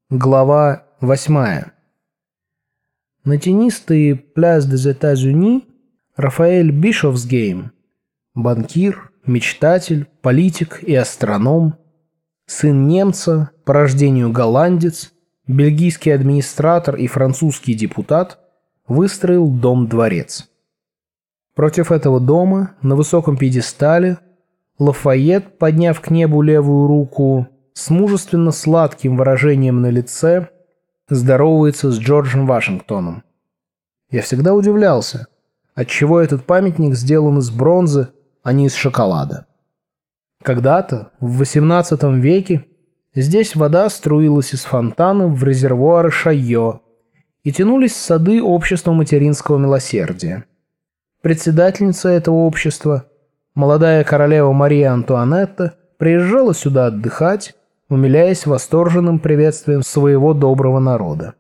Глава 8. На тенистой Place des États-Unis Рафаэль Бишофсгейм, банкир, мечтатель, политик и астроном, сын немца, по рождению голландец, бельгийский администратор и французский депутат, выстроил дом-дворец. Против этого дома, на высоком пьедестале, Лафайет, подняв к небу левую руку, с мужественно-сладким выражением на лице здоровается с Джорджем Вашингтоном. Я всегда удивлялся, отчего этот памятник сделан из бронзы, а не из шоколада. Когда-то, в XVIII веке, здесь вода струилась из фонтана в резервуары Шайо и тянулись сады общества материнского милосердия. Председательница этого общества, молодая королева Мария Антуанетта, приезжала сюда отдыхать, умиляясь восторженным приветствием своего доброго народа.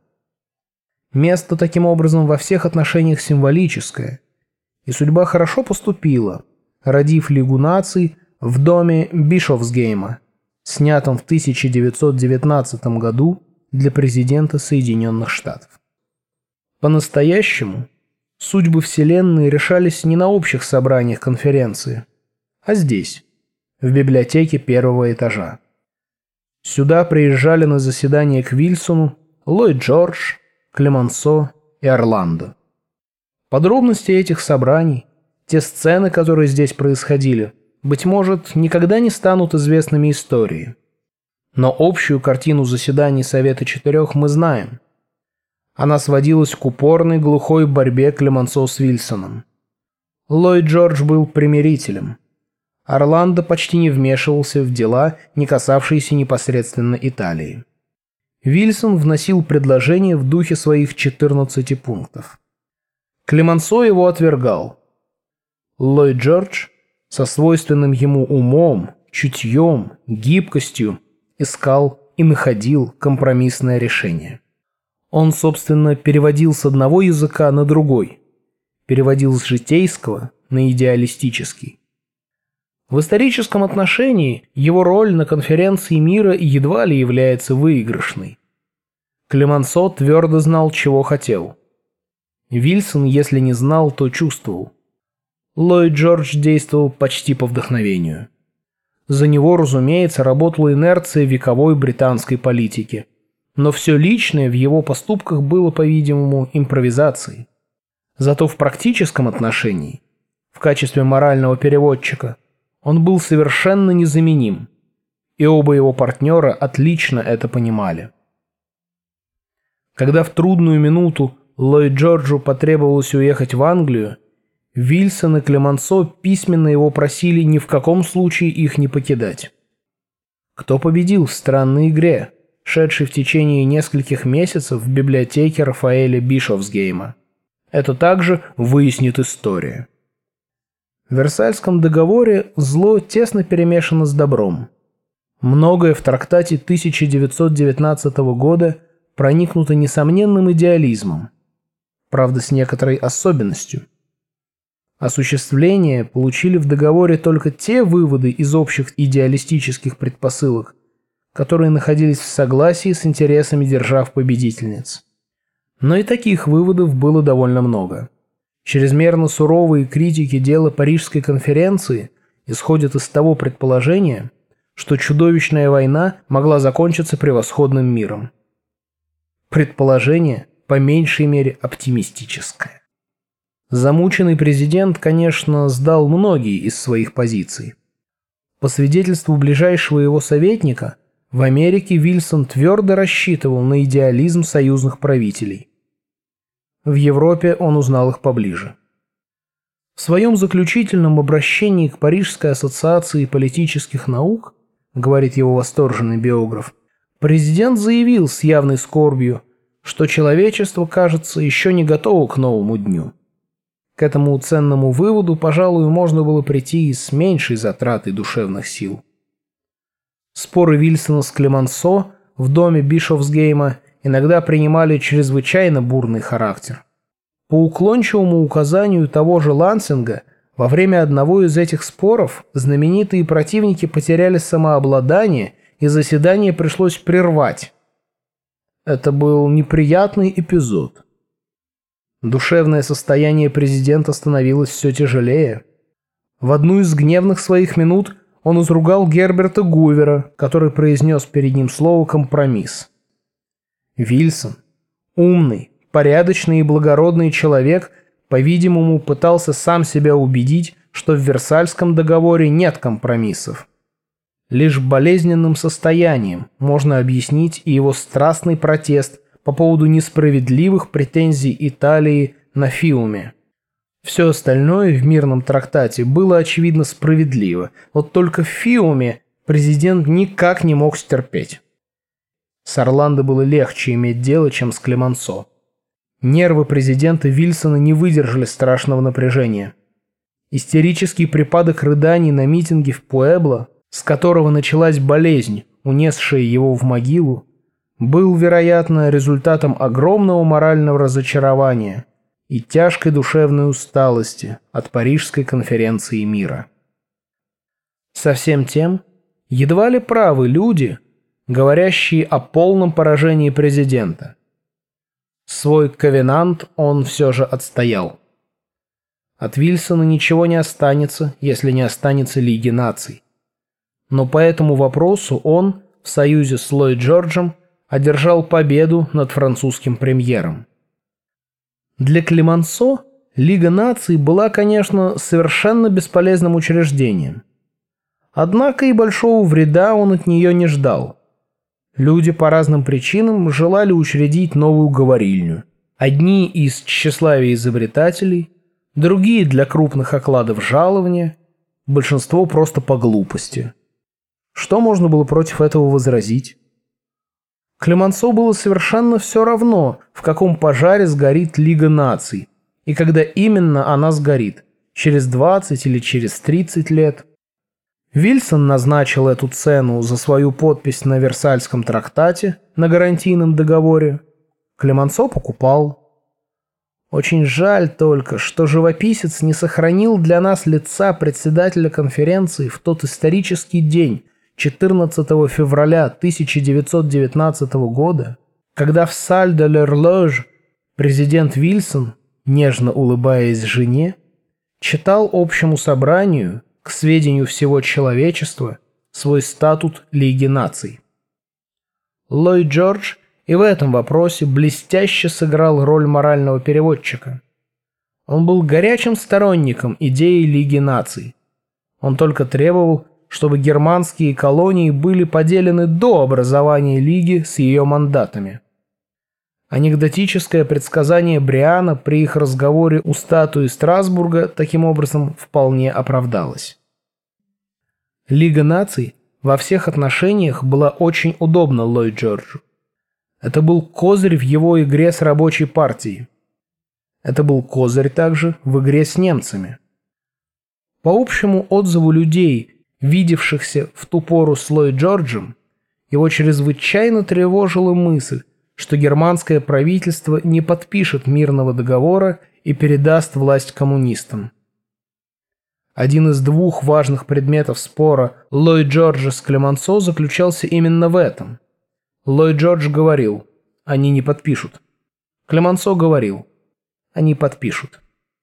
Место таким образом во всех отношениях символическое, и судьба хорошо поступила, родив Лигу наций в доме Бишофсгейма, снятом в 1919 году для президента Соединенных Штатов. По-настоящему судьбы Вселенной решались не на общих собраниях конференции, а здесь, в библиотеке первого этажа. Сюда приезжали на заседания к Вильсону Ллойд Джордж, Клемансо и Орландо. Подробности этих собраний, те сцены, которые здесь происходили, быть может, никогда не станут известными истории. Но общую картину заседаний Совета Четырех мы знаем. Она сводилась к упорной глухой борьбе Клемансо с Вильсоном. Ллойд Джордж был примирителем. Орландо почти не вмешивался в дела, не касавшиеся непосредственно Италии. Вильсон вносил предложения в духе своих 14 пунктов. Клемансо его отвергал. Ллойд Джордж со свойственным ему умом, чутьем, гибкостью искал и находил компромиссное решение. Он, собственно, переводил с одного языка на другой, переводил с житейского на идеалистический. В историческом отношении его роль на конференции мира едва ли является выигрышной. Клемансо твердо знал, чего хотел. Вильсон, если не знал, то чувствовал. Ллойд Джордж действовал почти по вдохновению. За него, разумеется, работала инерция вековой британской политики. Но все личное в его поступках было, по-видимому, импровизацией. Зато в практическом отношении, в качестве морального переводчика, он был совершенно незаменим, и оба его партнера отлично это понимали. Когда в трудную минуту Ллойд Джорджу потребовалось уехать в Англию, Вильсон и Клемансо письменно его просили ни в каком случае их не покидать. Кто победил в странной игре, шедшей в течение нескольких месяцев в библиотеке Рафаэля Бишофсгейма? Это также выяснит история. В Версальском договоре зло тесно перемешано с добром. Многое в трактате 1919 года проникнуто несомненным идеализмом, правда с некоторой особенностью. Осуществление получили в договоре только те выводы из общих идеалистических предпосылок, которые находились в согласии с интересами держав-победительниц. Но и таких выводов было довольно много. Чрезмерно суровые критики дела Парижской конференции исходят из того предположения, что чудовищная война могла закончиться превосходным миром. Предположение, по меньшей мере, оптимистическое. Замученный президент, конечно, сдал многие из своих позиций. По свидетельству ближайшего его советника, в Америке Вильсон твердо рассчитывал на идеализм союзных правителей. В Европе он узнал их поближе. В своем заключительном обращении к Парижской ассоциации политических наук, говорит его восторженный биограф, президент заявил с явной скорбью, что человечество, кажется, еще не готово к новому дню. К этому ценному выводу, пожалуй, можно было прийти и с меньшей затратой душевных сил. Споры Вильсона с Клемансо в доме Бишофсгейма иногда принимали чрезвычайно бурный характер. По уклончивому указанию того же Лансинга, во время одного из этих споров знаменитые противники потеряли самообладание, и заседание пришлось прервать. Это был неприятный эпизод. Душевное состояние президента становилось все тяжелее. В одну из гневных своих минут он изругал Герберта Гувера, который произнес перед ним слово «компромисс». Вильсон, умный, порядочный и благородный человек, по-видимому, пытался сам себя убедить, что в Версальском договоре нет компромиссов. Лишь болезненным состоянием можно объяснить и его страстный протест по поводу несправедливых претензий Италии на Фиуме. Все остальное в мирном трактате было очевидно справедливо, вот только в Фиуме президент никак не мог стерпеть. С Орландо было легче иметь дело, чем с Клемансо. Нервы президента Вильсона не выдержали страшного напряжения. Истерический припадок рыданий на митинге в Пуэбло, с которого началась болезнь, унесшая его в могилу, был, вероятно, результатом огромного морального разочарования и тяжкой душевной усталости от Парижской конференции мира. Со всем тем, едва ли правы люди, говорящие о полном поражении президента. Свой ковенант он все же отстоял. От Вильсона ничего не останется, если не останется Лиги наций. Но по этому вопросу он, в союзе с Ллойд Джорджем, одержал победу над французским премьером. Для Клемансо Лига наций была, конечно, совершенно бесполезным учреждением. Однако и большого вреда он от нее не ждал. Люди по разным причинам желали учредить новую говорильню. Одни из тщеславия изобретателей, другие для крупных окладов жалования, большинство просто по глупости. Что можно было против этого возразить? Клемансо было совершенно все равно, в каком пожаре сгорит Лига наций, и когда именно она сгорит, через 20 или через 30 лет. Вильсон назначил эту цену за свою подпись на Версальском трактате на гарантийном договоре. Клемансо покупал. Очень жаль только, что живописец не сохранил для нас лица председателя конференции в тот исторический день, 14 февраля 1919 года, когда в Саль-де-l'Horloge президент Вильсон, нежно улыбаясь жене, читал общему собранию, к сведению всего человечества, свой статут Лиги наций. Ллойд Джордж и в этом вопросе блестяще сыграл роль морального переводчика. Он был горячим сторонником идеи Лиги наций. Он только требовал, чтобы германские колонии были поделены до образования Лиги с ее мандатами. Анекдотическое предсказание Бриана при их разговоре у статуи Страсбурга таким образом вполне оправдалось. Лига наций во всех отношениях была очень удобна Ллойд Джорджу. Это был козырь в его игре с рабочей партией. Это был козырь также в игре с немцами. По общему отзыву людей, видевшихся в ту пору с Ллойд Джорджем, его чрезвычайно тревожила мысль, что германское правительство не подпишет мирного договора и передаст власть коммунистам. Один из двух важных предметов спора Ллойд Джорджа с Клемансо заключался именно в этом. Ллойд Джордж говорил: «Они не подпишут». Клемансо говорил: «Они подпишут».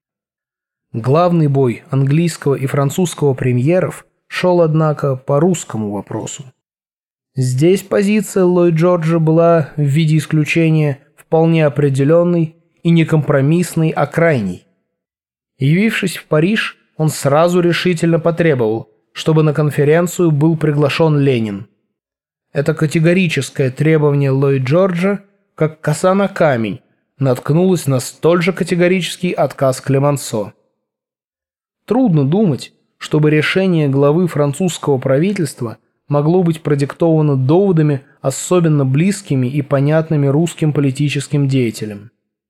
Главный бой английского и французского премьеров шел, однако, по русскому вопросу. Здесь позиция Ллойд Джорджа была, в виде исключения, вполне определенной и не компромиссной, а крайней. Явившись в Париж, он сразу решительно потребовал, чтобы на конференцию был приглашен Ленин. Это категорическое требование Ллойд Джорджа, как коса на камень, наткнулось на столь же категорический отказ Клемансо. Трудно думать, чтобы решение главы французского правительства могло быть продиктовано доводами, особенно близкими и понятными русским политическим деятелям.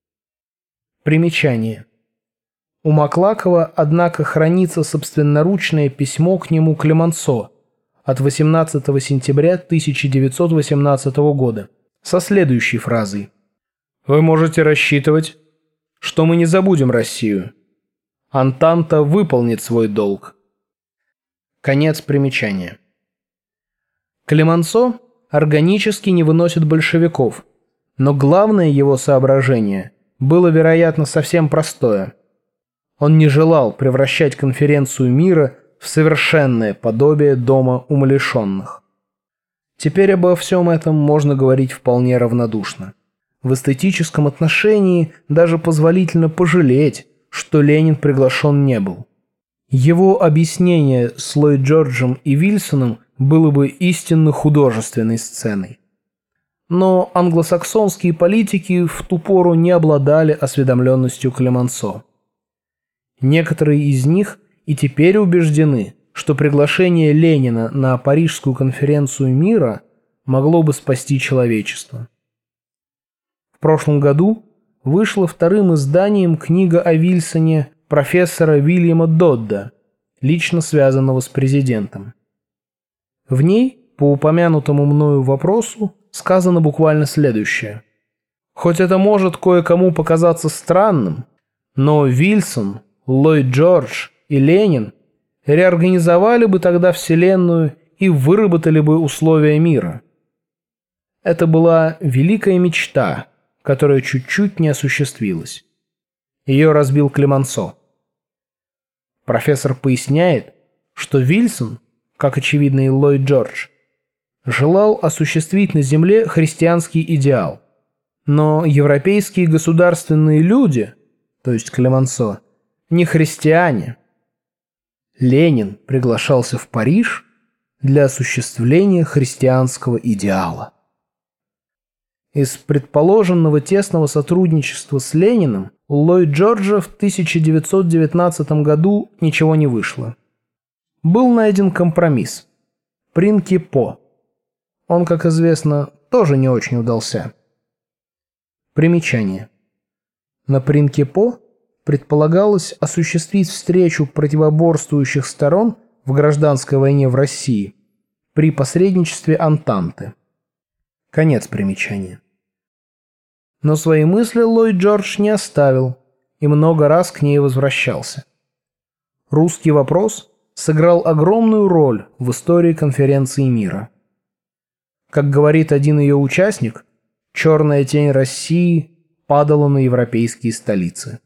Примечание. У Маклакова, однако, хранится собственноручное письмо к нему Клемансо от 18 сентября 1918 года со следующей фразой: «Вы можете рассчитывать, что мы не забудем Россию. Антанта выполнит свой долг». Конец примечания. Клемансо органически не выносит большевиков, Но главное его соображение было, вероятно, совсем простое. Он не желал превращать конференцию мира в совершенное подобие дома умалишенных. Теперь обо всем этом можно говорить вполне равнодушно. В эстетическом отношении даже позволительно пожалеть, что Ленин приглашен не был. Его объяснение с Ллойд Джорджем и Вильсоном было бы истинно художественной сценой. Но англосаксонские политики в ту пору не обладали осведомленностью Клемансо. Некоторые из них и теперь убеждены, что приглашение Ленина на Парижскую конференцию мира могло бы спасти человечество. В прошлом году вышла вторым изданием книга о Вильсоне профессора Вильяма Додда, лично связанного с президентом. В ней, по упомянутому мною вопросу, сказано буквально следующее. Хоть это может кое-кому показаться странным, но Вильсон, Ллойд Джордж и Ленин реорганизовали бы тогда Вселенную и выработали бы условия мира. Это была великая мечта, которая чуть-чуть не осуществилась. Ее разбил Клемансо. Профессор поясняет, что Вильсон, как очевидно и Ллойд Джордж, желал осуществить на Земле христианский идеал. Но европейские государственные люди, то есть Клемансо, не христиане. Ленин приглашался в Париж для осуществления христианского идеала. Из предположенного тесного сотрудничества с Лениным у Ллойд Джорджа в 1919 году ничего не вышло. Был найден компромисс – Принкипо. Он, как известно, тоже не очень удался. Примечание. На Принкипо предполагалось осуществить встречу противоборствующих сторон в гражданской войне в России при посредничестве Антанты. Конец примечания. Но свои мысли Ллойд Джордж не оставил и много раз к ней возвращался. Русский вопрос сыграл огромную роль в истории конференции мира. Как говорит один ее участник, черная тень России падала на европейские столицы.